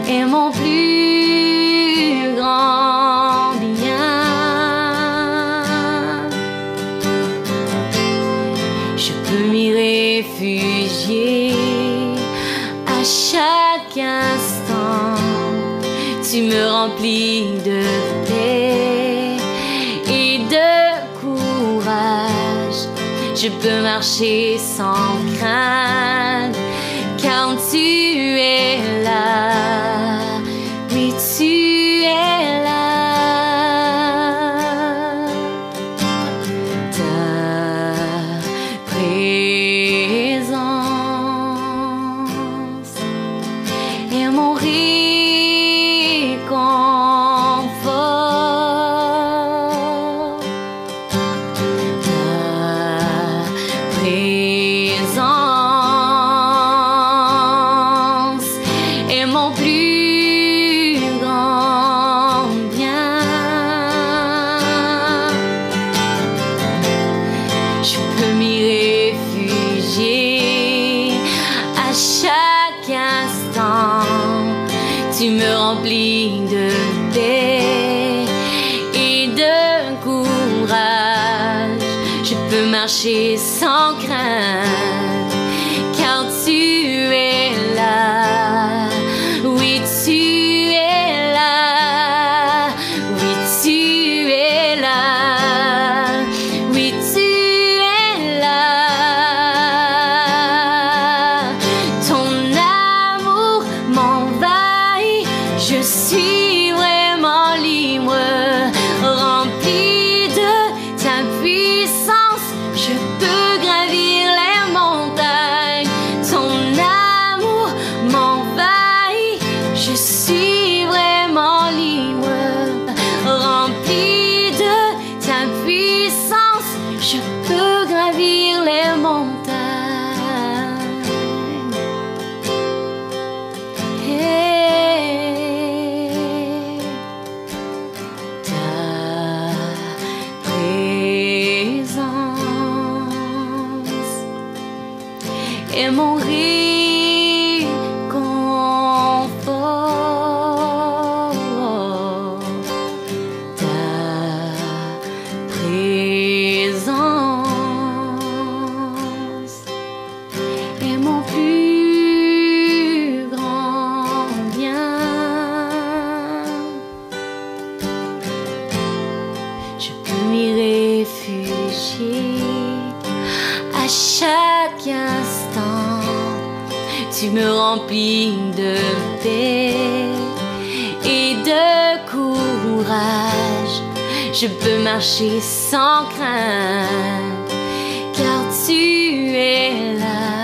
est mon plus grand bien. Je peux m'y réfugier à chaque instant. Tu me remplis de paix et de courage. Je peux marcher sans crainte, car tu es là. Oui, tu es là. Ta présence est mon réconfort. Ta présence est mon plus grand bien. Je peux m'y réfugier à chaque instant. Tu me remplis de paix et de courage. Je peux marcher sans crainte, car tu es là. Oui, tu es là. Oui, tu es là. Oui, tu es là. Ton amour m'envahit. Je suis vraiment libre, rempli de ta puissance. Je peux gravir les montagnes. Ton amour m'envahit. Je suis vraiment libre, rempli de ta puissance. Je peux gravir les montagnes. Hey. Ta présence est mon réconfort. Ta présence est mon plus grand bien. Je peux m'y réfugier à chaque instant. Tu me remplis de paix et de courage. Je peux marcher sans crainte, car tu es là.